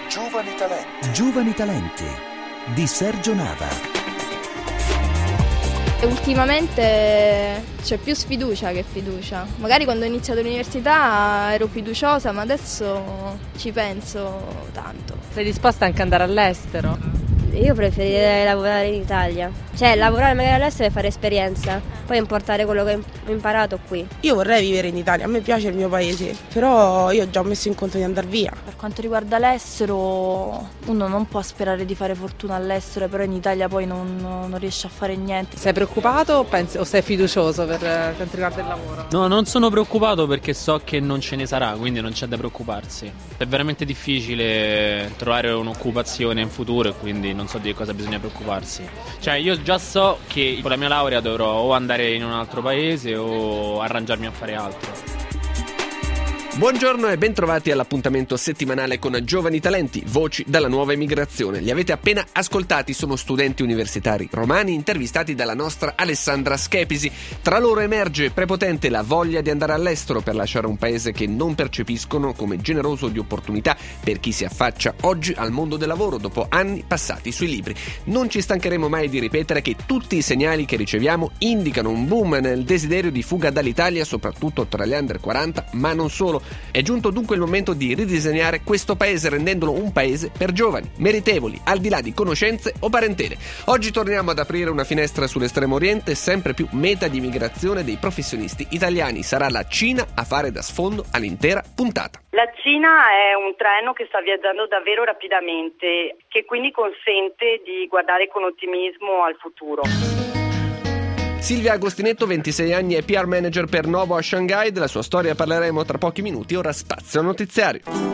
Giovani talenti. Giovani talenti di Sergio Nava. Ultimamente c'è più sfiducia che fiducia. Magari quando ho iniziato l'università ero fiduciosa, ma adesso ci penso tanto. Sei disposta anche ad andare all'estero? Io preferirei lavorare in Italia, cioè lavorare magari all'estero e fare esperienza, poi importare quello che ho imparato qui. Io vorrei vivere in Italia, a me piace il mio paese, però io ho già messo in conto di andare via. Per quanto riguarda l'estero, uno non può sperare di fare fortuna all'estero, però in Italia poi non riesce a fare niente. Sei preoccupato o sei fiducioso per quanto riguarda il lavoro? No, non sono preoccupato perché so che non ce ne sarà, quindi non c'è da preoccuparsi. È veramente difficile trovare un'occupazione in futuro e quindi non so di cosa bisogna preoccuparsi. Cioè io già so che con la mia laurea dovrò o andare in un altro paese o arrangiarmi a fare altro. Buongiorno e bentrovati all'appuntamento settimanale con Giovani Talenti, voci dalla nuova emigrazione. Li avete appena ascoltati, sono studenti universitari romani intervistati dalla nostra Alessandra Schepisi. Tra loro emerge prepotente la voglia di andare all'estero per lasciare un paese che non percepiscono come generoso di opportunità per chi si affaccia oggi al mondo del lavoro dopo anni passati sui libri. Non ci stancheremo mai di ripetere che tutti i segnali che riceviamo indicano un boom nel desiderio di fuga dall'Italia, soprattutto tra gli under 40, ma non solo. È giunto dunque il momento di ridisegnare questo paese rendendolo un paese per giovani, meritevoli, al di là di conoscenze o parentele. Oggi torniamo ad aprire una finestra sull'estremo oriente, sempre più meta di migrazione dei professionisti italiani. Sarà la Cina a fare da sfondo all'intera puntata. La Cina è un treno che sta viaggiando davvero rapidamente, che quindi consente di guardare con ottimismo al futuro. Silvia Agostinetto, 26 anni, è PR manager per Novo a Shanghai. Della sua storia parleremo tra pochi minuti. Ora spazio al notiziario.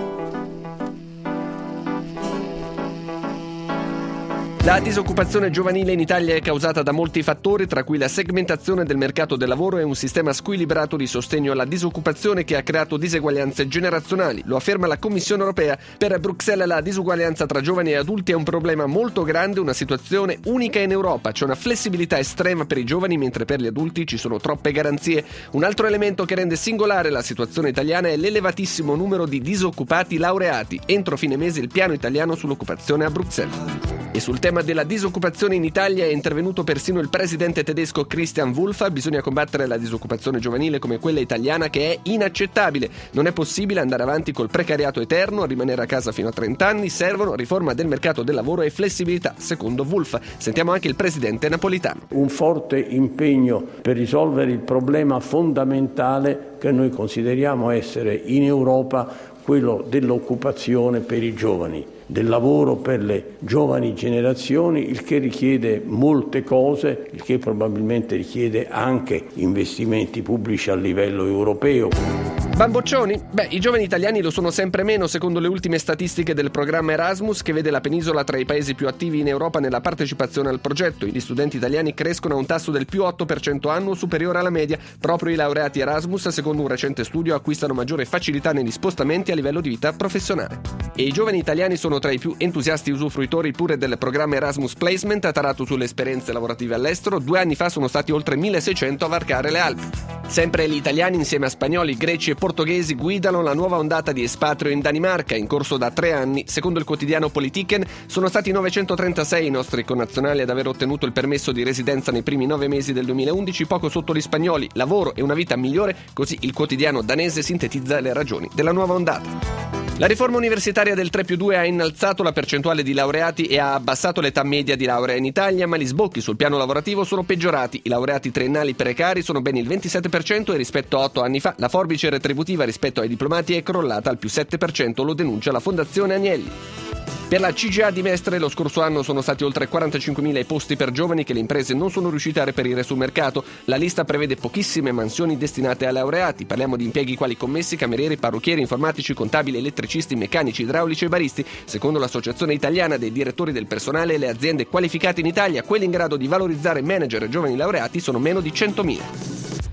La disoccupazione giovanile in Italia è causata da molti fattori, tra cui la segmentazione del mercato del lavoro e un sistema squilibrato di sostegno alla disoccupazione che ha creato diseguaglianze generazionali. Lo afferma la Commissione europea. Per Bruxelles la disuguaglianza tra giovani e adulti è un problema molto grande, una situazione unica in Europa. C'è una flessibilità estrema per i giovani, mentre per gli adulti ci sono troppe garanzie. Un altro elemento che rende singolare la situazione italiana è l'elevatissimo numero di disoccupati laureati. Entro fine mese il piano italiano sull'occupazione a Bruxelles. E sul tema della disoccupazione in Italia è intervenuto persino il presidente tedesco Christian Wulff. Bisogna combattere la disoccupazione giovanile come quella italiana, che è inaccettabile. Non è possibile andare avanti col precariato eterno, a rimanere a casa fino a 30 anni. Servono riforma del mercato del lavoro e flessibilità, secondo Wulff. Sentiamo anche il presidente Napolitano. Un forte impegno per risolvere il problema fondamentale che noi consideriamo essere in Europa quello dell'occupazione per i giovani, del lavoro per le giovani generazioni, il che richiede molte cose, il che probabilmente richiede anche investimenti pubblici a livello europeo. Bamboccioni? I giovani italiani lo sono sempre meno, secondo le ultime statistiche del programma Erasmus, che vede la penisola tra i paesi più attivi in Europa nella partecipazione al progetto. Gli studenti italiani crescono a un tasso del più 8% annuo, superiore alla media. Proprio i laureati Erasmus, secondo un recente studio, acquistano maggiore facilità negli spostamenti a livello di vita professionale. E i giovani italiani sono tra i più entusiasti usufruitori pure del programma Erasmus Placement, tarato sulle esperienze lavorative all'estero. 2 anni fa sono stati oltre 1600 a varcare le Alpi. Sempre gli italiani, insieme a spagnoli, greci e portoghesi, guidano la nuova ondata di espatrio in Danimarca, in corso da 3 anni. Secondo il quotidiano Politiken, sono stati 936 i nostri connazionali ad aver ottenuto il permesso di residenza nei primi 9 mesi del 2011, poco sotto gli spagnoli. Lavoro e una vita migliore, così il quotidiano danese sintetizza le ragioni della nuova ondata. La riforma universitaria del 3+2 ha innalzato la percentuale di laureati e ha abbassato l'età media di laurea in Italia, ma gli sbocchi sul piano lavorativo sono peggiorati. I laureati triennali precari sono ben il 27% e rispetto a 8 anni fa la forbice retributiva rispetto ai diplomati è crollata al più 7%, lo denuncia la Fondazione Agnelli. Per la CGA di Mestre lo scorso anno sono stati oltre 45.000 i posti per giovani che le imprese non sono riuscite a reperire sul mercato. La lista prevede pochissime mansioni destinate ai laureati. Parliamo di impieghi quali commessi, camerieri, parrucchieri, informatici, contabili, elettricisti, meccanici, idraulici e baristi. Secondo l'Associazione Italiana dei Direttori del Personale, le aziende qualificate in Italia, quelle in grado di valorizzare manager e giovani laureati, sono meno di 100.000.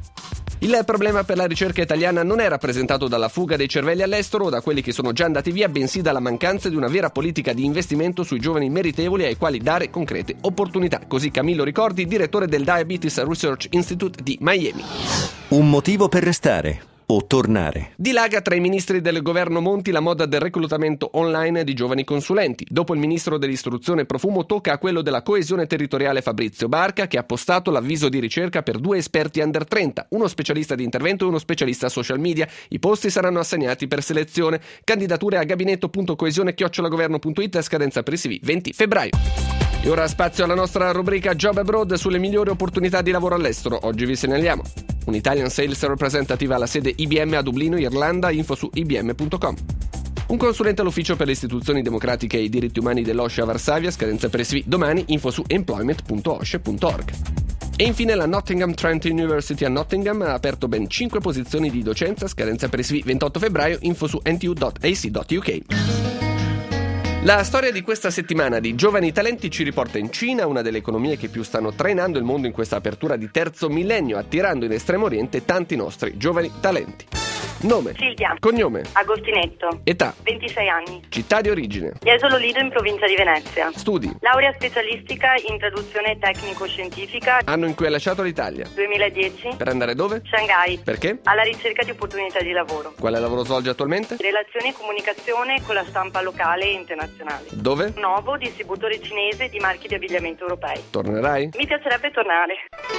Il problema per la ricerca italiana non è rappresentato dalla fuga dei cervelli all'estero o da quelli che sono già andati via, bensì dalla mancanza di una vera politica di investimento sui giovani meritevoli ai quali dare concrete opportunità. Così Camillo Ricordi, direttore del Diabetes Research Institute di Miami. Un motivo per restare. o tornare. Dilaga tra i ministri del governo Monti la moda del reclutamento online di giovani consulenti. Dopo il ministro dell'istruzione Profumo tocca a quello della coesione territoriale Fabrizio Barca, che ha postato l'avviso di ricerca per 2 esperti under 30, uno specialista di intervento e uno specialista social media. I posti saranno assegnati per selezione. Candidature a gabinetto.coesione@governo.it, scadenza per i CV 20 febbraio. E ora spazio alla nostra rubrica Job Abroad sulle migliori opportunità di lavoro all'estero. Oggi vi segnaliamo un Italian Sales Representative alla sede IBM a Dublino, Irlanda, info su ibm.com. Un consulente all'ufficio per le istituzioni democratiche e i diritti umani dell'OSCE a Varsavia, scadenza per i CV domani, info su employment.osce.org. E infine la Nottingham Trent University a Nottingham ha aperto ben 5 posizioni di docenza, scadenza per i CV 28 febbraio, info su ntu.ac.uk. La storia di questa settimana di giovani talenti ci riporta in Cina, una delle economie che più stanno trainando il mondo in questa apertura di terzo millennio, attirando in Estremo Oriente tanti nostri giovani talenti. Nome? Silvia. Cognome? Agostinetto. Età? 26 anni. Città di origine? Jesolo Lido in provincia di Venezia. Studi? Laurea specialistica in traduzione tecnico-scientifica. Anno in cui hai lasciato l'Italia? 2010. Per andare dove? Shanghai. Perché? Alla ricerca di opportunità di lavoro. Quale lavoro svolge attualmente? Relazioni e comunicazione con la stampa locale e internazionale. Dove? Novo, distributore cinese di marchi di abbigliamento europei. Tornerai? Mi piacerebbe tornare.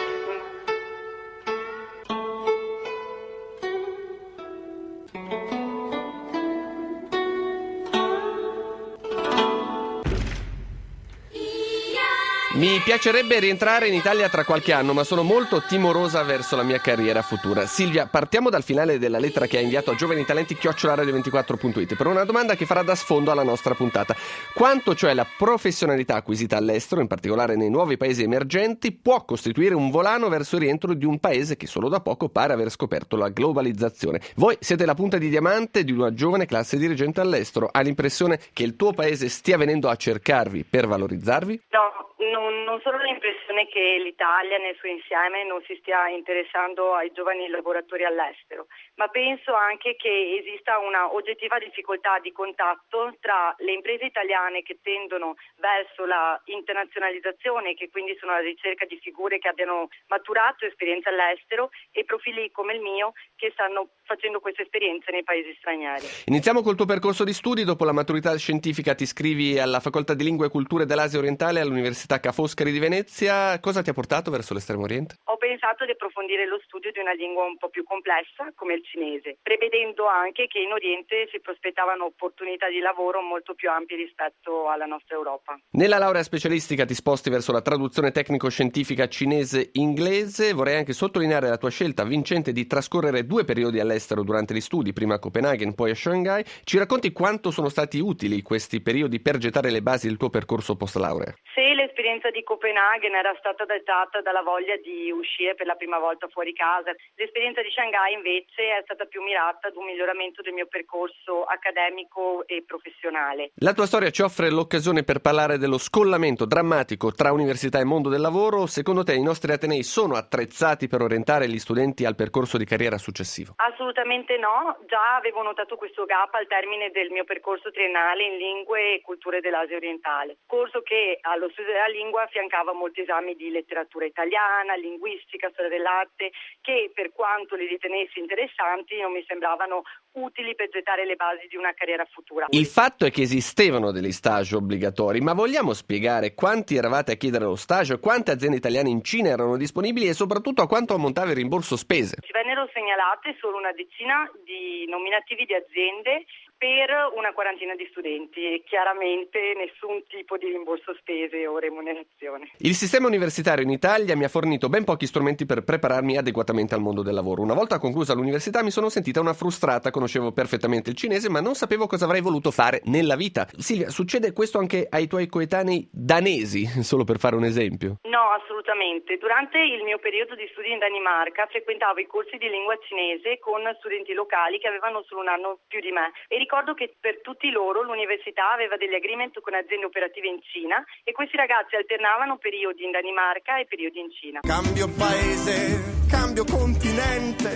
Mi piacerebbe rientrare in Italia tra qualche anno, ma sono molto timorosa verso la mia carriera futura. Silvia, partiamo dal finale della lettera che hai inviato a giovanitalenti@radio24.it per una domanda che farà da sfondo alla nostra puntata. Quanto, cioè, la professionalità acquisita all'estero, in particolare nei nuovi paesi emergenti, può costituire un volano verso il rientro di un paese che solo da poco pare aver scoperto la globalizzazione? Voi siete la punta di diamante di una giovane classe dirigente all'estero. Hai l'impressione che il tuo paese stia venendo a cercarvi per valorizzarvi? Non solo l'impressione che l'Italia nel suo insieme non si stia interessando ai giovani lavoratori all'estero, ma penso anche che esista una oggettiva difficoltà di contatto tra le imprese italiane che tendono verso la internazionalizzazione, che quindi sono alla ricerca di figure che abbiano maturato esperienza all'estero, e profili come il mio che stanno facendo queste esperienze nei paesi stranieri. Iniziamo col tuo percorso di studi. Dopo la maturità scientifica ti iscrivi alla Facoltà di Lingue e Culture dell'Asia Orientale all'Università Ca' Foscari di Venezia. Cosa ti ha portato verso l'Estremo Oriente? Ho pensato di approfondire lo studio di una lingua un po' più complessa come il cinese, prevedendo anche che in Oriente si prospettavano opportunità di lavoro molto più ampie rispetto alla nostra Europa. Nella laurea specialistica ti sposti verso la traduzione tecnico-scientifica cinese-inglese. Vorrei anche sottolineare la tua scelta vincente di trascorrere 2 periodi all'estero durante gli studi, prima a Copenaghen, poi a Shanghai. Ci racconti quanto sono stati utili questi periodi per gettare le basi del tuo percorso post-laurea? Se l'esperienza di Copenaghen era stata dettata dalla voglia di uscire per la prima volta fuori casa, l'esperienza di Shanghai invece è stata più mirata ad un miglioramento del mio percorso accademico e professionale. La tua storia ci offre l'occasione per parlare dello scollamento drammatico tra università e mondo del lavoro. Secondo te i nostri atenei sono attrezzati per orientare gli studenti al percorso di carriera successivo? Assolutamente no, già avevo notato questo gap al termine del mio percorso triennale in lingue e culture dell'Asia orientale, corso che allo studio della lingua affiancava molti esami di letteratura italiana, linguistica, storia dell'arte, che per quanto li ritenessi interessanti non mi sembravano utili per gettare le basi di una carriera futura. Il fatto è che esistevano degli stage obbligatori, ma vogliamo spiegare quanti eravate a chiedere lo stage, quante aziende italiane in Cina erano disponibili e soprattutto a quanto ammontava il rimborso spese? Ci vennero segnalate solo una decina di nominativi di aziende per una quarantina di studenti e chiaramente nessun tipo di rimborso spese o remunerazione. Il sistema universitario in Italia mi ha fornito ben pochi strumenti per prepararmi adeguatamente al mondo del lavoro. Una volta conclusa l'università mi sono sentita una frustrata, conoscevo perfettamente il cinese ma non sapevo cosa avrei voluto fare nella vita. Silvia, succede questo anche ai tuoi coetanei danesi, solo per fare un esempio? No, assolutamente. Durante il mio periodo di studi in Danimarca frequentavo i corsi di lingua cinese con studenti locali che avevano solo un anno più di me e ricordo che per tutti loro l'università aveva degli agreement con aziende operative in Cina e questi ragazzi alternavano periodi in Danimarca e periodi in Cina. Cambio paese, cambio continente,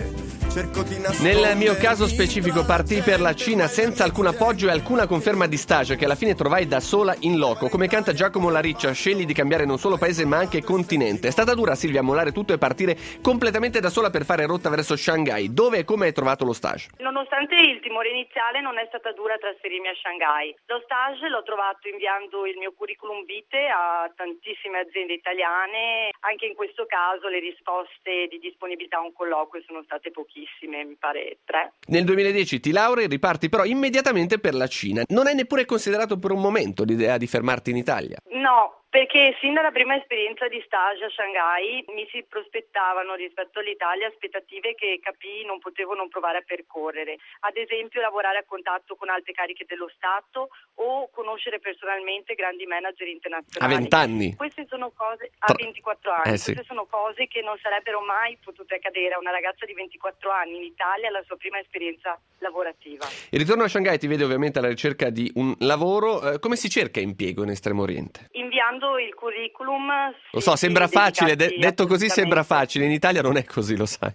Nel mio caso specifico partii per la Cina senza alcun appoggio e alcuna conferma di stage che alla fine trovai da sola in loco. Come canta Giacomo La Riccia, scegli di cambiare non solo paese ma anche continente. È stata dura, Silvia, mollare tutto e partire completamente da sola per fare rotta verso Shanghai. Dove e come hai trovato lo stage? Nonostante il timore iniziale non è stata dura trasferirmi a Shanghai. Lo stage l'ho trovato inviando il mio curriculum vitae a tantissime aziende italiane. Anche in questo caso le risposte di disponibilità a un colloquio sono state pochissime, mi pare 3. Nel 2010 ti laurei, riparti però immediatamente per la Cina. Non hai neppure considerato per un momento l'idea di fermarti in Italia? No. Perché sin dalla prima esperienza di stage a Shanghai mi si prospettavano rispetto all'Italia aspettative che capii non potevo non provare a percorrere. Ad esempio lavorare a contatto con alte cariche dello Stato o conoscere personalmente grandi manager internazionali. A 20 anni? Queste sono cose a 24 anni. Sì. Queste sono cose che non sarebbero mai potute accadere a una ragazza di 24 anni in Italia alla sua prima esperienza lavorativa. Il ritorno a Shanghai ti vede ovviamente alla ricerca di un lavoro. Come si cerca impiego in Estremo Oriente? Inviando il curriculum. Lo so, sembra facile, detto così sembra facile, in Italia non è così, lo sai.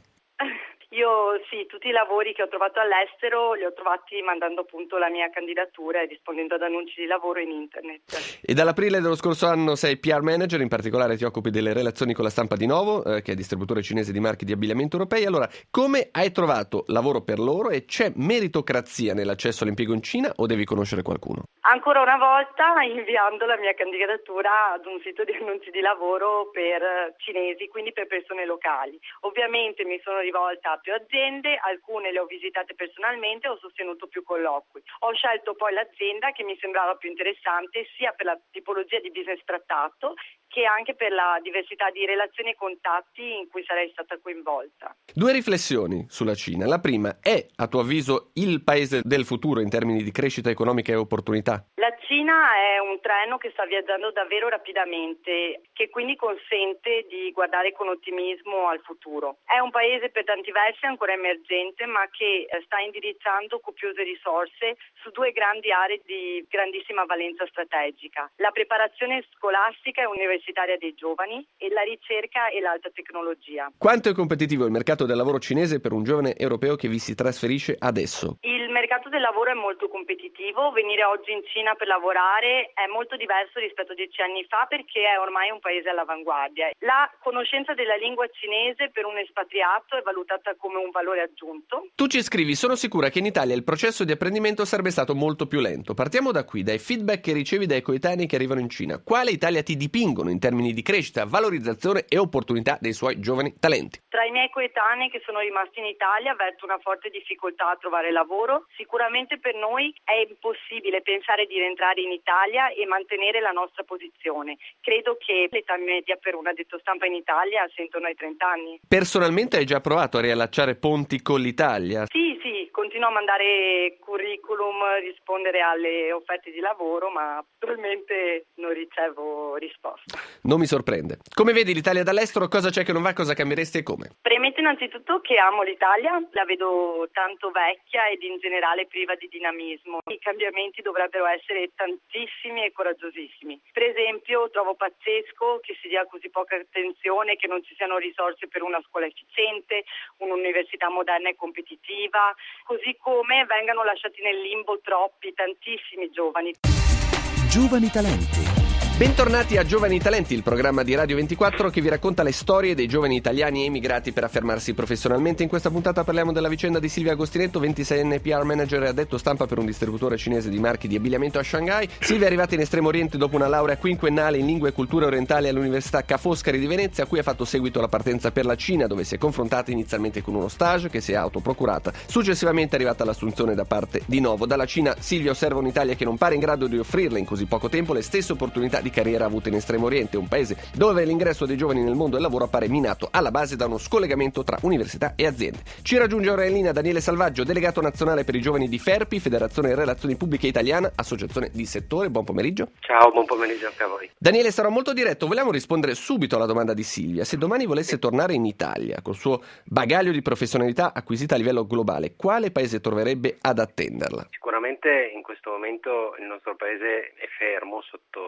Io sì, tutti i lavori che ho trovato all'estero li ho trovati mandando appunto la mia candidatura e rispondendo ad annunci di lavoro in internet. E dall'aprile dello scorso anno sei PR manager, in particolare ti occupi delle relazioni con la stampa di Novo, che è distributore cinese di marchi di abbigliamento europei. Allora, come hai trovato lavoro per loro e c'è meritocrazia nell'accesso all'impiego in Cina o devi conoscere qualcuno? Ancora una volta inviando la mia candidatura ad un sito di annunci di lavoro per cinesi, quindi per persone locali. Ovviamente mi sono rivolta a più aziende, alcune le ho visitate personalmente, ho sostenuto più colloqui. Ho scelto poi l'azienda che mi sembrava più interessante sia per la tipologia di business trattato che anche per la diversità di relazioni e contatti in cui sarei stata coinvolta. 2 riflessioni sulla Cina. La prima, è a tuo avviso il paese del futuro in termini di crescita economica e opportunità? La Cina è un treno che sta viaggiando davvero rapidamente, che quindi consente di guardare con ottimismo al futuro. È un paese per tanti versi ancora emergente, ma che sta indirizzando copiose risorse su 2 grandi aree di grandissima valenza strategica: la preparazione scolastica e universitaria dei giovani e la ricerca e l'alta tecnologia. Quanto è competitivo il mercato del lavoro cinese per un giovane europeo che vi si trasferisce adesso? Il mercato del lavoro è molto competitivo. Venire oggi in Cina per lavorare è molto diverso rispetto a 10 anni fa perché è ormai un paese all'avanguardia. La conoscenza della lingua cinese per un espatriato è valutata come un valore aggiunto. Tu ci scrivi: sono sicura che in Italia il processo di apprendimento sarebbe stato molto più lento. Partiamo da qui, dai feedback che ricevi dai coetanei che arrivano in Cina. Quale Italia ti dipingono in termini di crescita, valorizzazione e opportunità dei suoi giovani talenti? Tra i miei coetanei che sono rimasti in Italia avverto una forte difficoltà a trovare lavoro. Sicuramente per noi è impossibile pensare di rientrare in Italia e mantenere la nostra posizione. Credo che l'età media per un addetto stampa in Italia sia intorno ai 30 anni. Personalmente hai già provato a riallacciare ponti con l'Italia? Sì, continuo a mandare curriculum, rispondere alle offerte di lavoro, ma attualmente non ricevo risposta. Non mi sorprende. Come vedi l'Italia dall'estero? Cosa c'è che non va? Cosa cambieresti e come? Premetto innanzitutto che amo l'Italia, la vedo tanto vecchia ed in generale priva di dinamismo. I cambiamenti dovrebbero essere tantissimi e coraggiosissimi. Per esempio, trovo pazzesco che si dia così poca attenzione, che non ci siano risorse per una scuola efficiente, un'università moderna e competitiva, così come vengano lasciati nel limbo tantissimi giovani. Giovani talenti. Bentornati a Giovani Talenti, il programma di Radio 24 che vi racconta le storie dei giovani italiani emigrati per affermarsi professionalmente. In questa puntata parliamo della vicenda di Silvia Agostinetto, 26enne PR manager e addetto stampa per un distributore cinese di marchi di abbigliamento a Shanghai. Silvia è arrivata in Estremo Oriente dopo una laurea quinquennale in lingue e culture orientali all'Università Ca' Foscari di Venezia, a cui ha fatto seguito la partenza per la Cina, dove si è confrontata inizialmente con uno stage che si è autoprocurata. Successivamente è arrivata l'assunzione da parte di Novo. Dalla Cina Silvia osserva un'Italia che non pare in grado di offrirle in così poco tempo le stesse opportunità di carriera avute in Estremo Oriente, un paese dove l'ingresso dei giovani nel mondo del lavoro appare minato alla base da uno scollegamento tra università e aziende. Ci raggiunge ora in linea Daniele Salvaggio, delegato nazionale per i giovani di FERPI, Federazione Relazioni Pubbliche Italiana, associazione di settore. Buon pomeriggio. Ciao, buon pomeriggio anche a voi. Daniele, sarò molto diretto, vogliamo rispondere subito alla domanda di Silvia. Se domani volesse tornare in Italia col suo bagaglio di professionalità acquisita a livello globale, quale paese troverebbe ad attenderla? Sicuramente in questo momento il nostro paese è fermo sotto tanti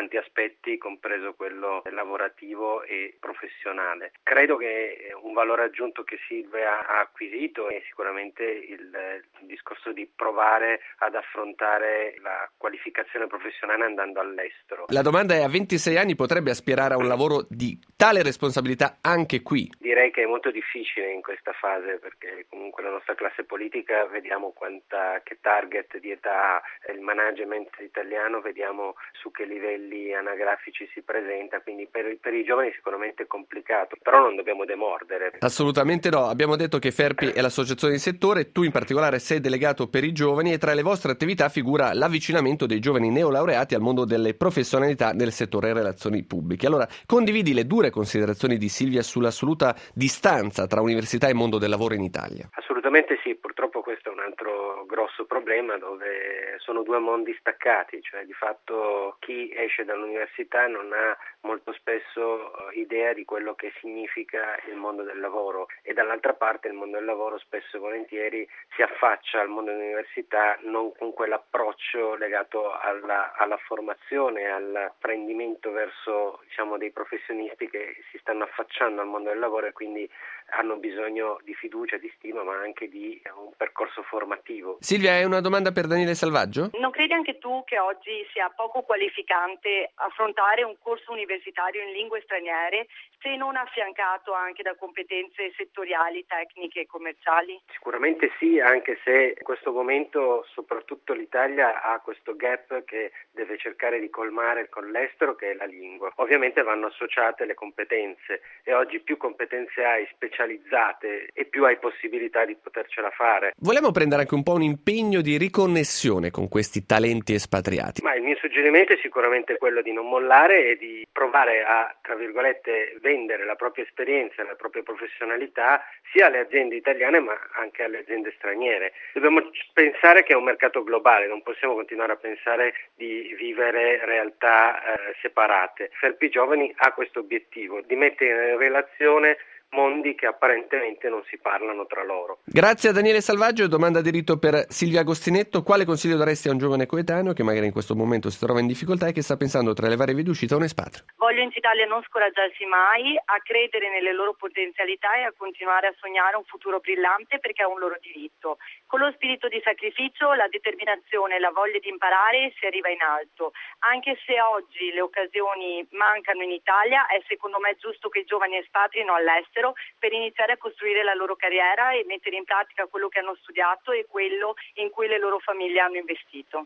tanti aspetti, compreso quello lavorativo e professionale. Credo che un valore aggiunto che Silvia ha acquisito è sicuramente il discorso di provare ad affrontare la qualificazione professionale andando all'estero. La domanda è: a 26 anni potrebbe aspirare a un lavoro di tale responsabilità anche qui? Direi che è molto difficile in questa fase, perché comunque la nostra classe politica vediamo che target di età ha, il management italiano vediamo su che livelli anagrafici si presenta, quindi per i giovani sicuramente è complicato, però non dobbiamo demordere. Assolutamente no, abbiamo detto che Ferpi è l'associazione di settore, tu in particolare sei delegato per i giovani e tra le vostre attività figura l'avvicinamento dei giovani neolaureati al mondo delle professionalità nel settore relazioni pubbliche. Allora, condividi le dure considerazioni di Silvia sull'assoluta distanza tra università e mondo del lavoro in Italia? Assolutamente sì, purtroppo questo è un altro grosso problema, dove sono due mondi staccati, cioè di fatto chi esce dall'università non ha molto spesso idea di quello che significa il mondo del lavoro, e dall'altra parte il mondo del lavoro spesso e volentieri si affaccia al mondo dell'università non con quell'approccio legato alla formazione, all'apprendimento verso, diciamo, dei professionisti che si stanno affacciando al mondo del lavoro e quindi hanno bisogno di fiducia, di stima, ma anche di un percorso formativo. Silvia, hai una domanda per Daniele Salvaggio? Non credi anche tu che oggi sia poco qualificante affrontare un corso universitario in lingue straniere se non affiancato anche da competenze settoriali, tecniche e commerciali? Sicuramente sì, anche se in questo momento soprattutto l'Italia ha questo gap che deve cercare di colmare con l'estero, che è la lingua. Ovviamente vanno associate le competenze, e oggi più competenze hai specializzate e più hai possibilità di potercela fare. Vogliamo prendere anche un po' un impegno di riconnessione con questi talenti espatriati. Ma il mio suggerimento è sicuramente quello di non mollare e di provare a, tra virgolette, vendere la propria esperienza, la propria professionalità sia alle aziende italiane ma anche alle aziende straniere. Dobbiamo pensare che è un mercato globale, non possiamo continuare a pensare di vivere realtà separate. Ferpi Giovani ha questo obiettivo di mettere in relazione mondi che apparentemente non si parlano tra loro. Grazie a Daniele Salvaggio. Domanda di rito per Silvia Agostinetto: quale consiglio daresti a un giovane coetaneo che magari in questo momento si trova in difficoltà e che sta pensando tra le varie vie d'uscita a un espatrio? Voglio incitarli a non scoraggiarsi mai, a credere nelle loro potenzialità e a continuare a sognare un futuro brillante, perché è un loro diritto. Con lo spirito di sacrificio, la determinazione e la voglia di imparare si arriva in alto. Anche se oggi le occasioni mancano in Italia, è secondo me giusto che i giovani espatrino all'estero per iniziare a costruire la loro carriera e mettere in pratica quello che hanno studiato e quello in cui le loro famiglie hanno investito.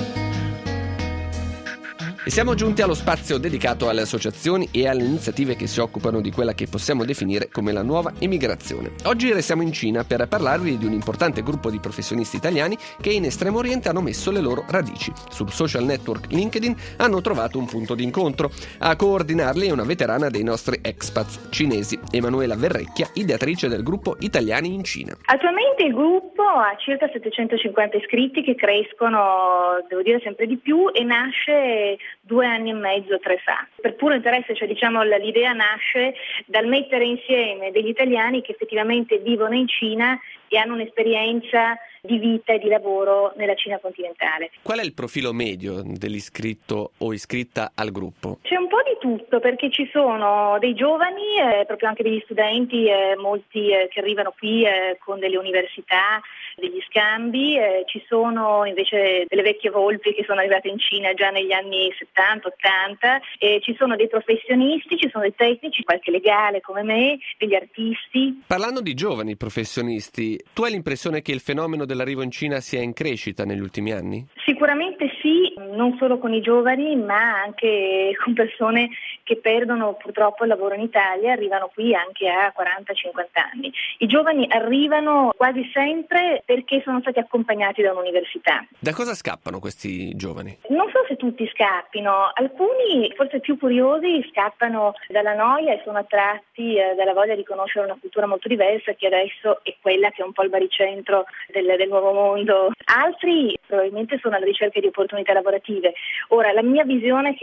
E siamo giunti allo spazio dedicato alle associazioni e alle iniziative che si occupano di quella che possiamo definire come la nuova emigrazione. Oggi restiamo in Cina per parlarvi di un importante gruppo di professionisti italiani che in Estremo Oriente hanno messo le loro radici. Sul social network LinkedIn hanno trovato un punto di incontro. A coordinarli è una veterana dei nostri expats cinesi, Emanuela Verrecchia, ideatrice del gruppo Italiani in Cina. Attualmente il gruppo ha circa 750 iscritti che crescono, devo dire, sempre di più, e nasce 2 anni e mezzo, 3 fa. Per puro interesse, cioè l'idea nasce dal mettere insieme degli italiani che effettivamente vivono in Cina e hanno un'esperienza di vita e di lavoro nella Cina continentale. Qual è il profilo medio dell'iscritto o iscritta al gruppo? C'è un po' di tutto, perché ci sono dei giovani, proprio anche degli studenti, molti che arrivano qui con delle università, degli scambi, ci sono invece delle vecchie volpi che sono arrivate in Cina già negli anni 70-80, e ci sono dei professionisti, ci sono dei tecnici, qualche legale come me, degli artisti. Parlando di giovani professionisti, tu hai l'impressione che il fenomeno dell'arrivo in Cina sia in crescita negli ultimi anni? Sicuramente sì, non solo con i giovani, ma anche con persone che perdono purtroppo il lavoro in Italia, arrivano qui anche a 40-50 anni. I giovani arrivano quasi sempre perché sono stati accompagnati da un'università. Da cosa scappano questi giovani? Non so se tutti scappino, alcuni forse più curiosi scappano dalla noia e sono attratti dalla voglia di conoscere una cultura molto diversa, che adesso è quella che è un po' il baricentro del nuovo mondo. Altri probabilmente sono alla ricerca di opportunità lavorative. Ora, la mia visione è che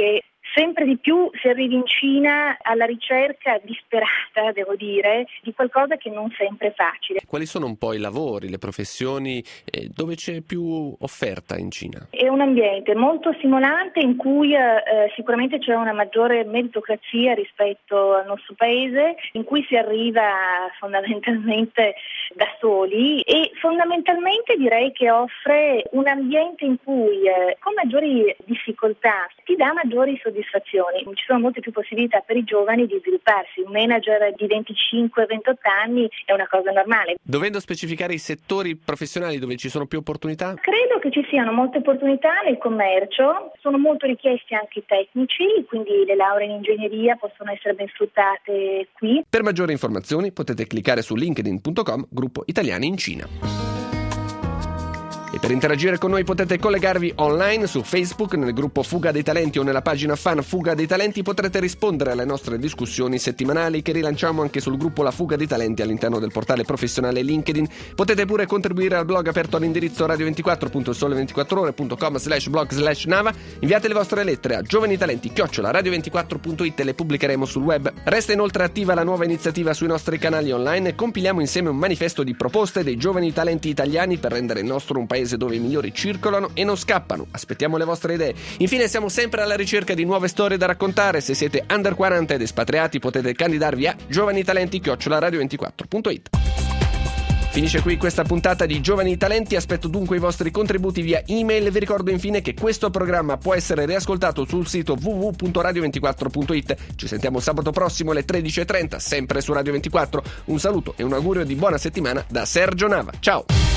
sempre di più si arrivi in Cina alla ricerca disperata, devo dire, di qualcosa che non sempre è facile. Quali sono un po' i lavori, le professioni dove c'è più offerta in Cina? È un ambiente molto stimolante in cui sicuramente c'è una maggiore meritocrazia rispetto al nostro paese, in cui si arriva fondamentalmente da soli e fondamentalmente direi che offre un ambiente in cui con maggiori difficoltà ti dà maggiori soddisfazioni. Ci sono molte più possibilità per i giovani di svilupparsi. Un manager di 25-28 anni è una cosa normale. Dovendo specificare i settori professionali dove ci sono più opportunità? Credo che ci siano molte opportunità nel commercio, sono molto richiesti anche i tecnici, quindi le lauree in ingegneria possono essere ben sfruttate qui. Per maggiori informazioni potete cliccare su linkedin.com gruppo Italiani in Cina. E per interagire con noi potete collegarvi online su Facebook nel gruppo Fuga dei Talenti o nella pagina fan Fuga dei Talenti. Potrete rispondere alle nostre discussioni settimanali che rilanciamo anche sul gruppo La Fuga dei Talenti all'interno del portale professionale LinkedIn. Potete pure contribuire al blog aperto all'indirizzo radio24.sole24ore.com/blog/Nava. Inviate le vostre lettere a giovanitalenti@radio24.it e le pubblicheremo sul web. Resta inoltre attiva la nuova iniziativa sui nostri canali online e compiliamo insieme un manifesto di proposte dei giovani talenti italiani per rendere il nostro un paese dove i migliori circolano e non scappano. Aspettiamo le vostre idee. Infine siamo sempre alla ricerca di nuove storie da raccontare. Se siete under 40 ed espatriati potete candidarvi a giovanitalenti@radio24.it. Finisce qui questa puntata di Giovani Talenti, aspetto dunque i vostri contributi via email. Vi ricordo infine che questo programma può essere riascoltato sul sito www.radio24.it. Ci sentiamo sabato prossimo alle 13:30, sempre su Radio 24. Un saluto e un augurio di buona settimana da Sergio Nava. Ciao!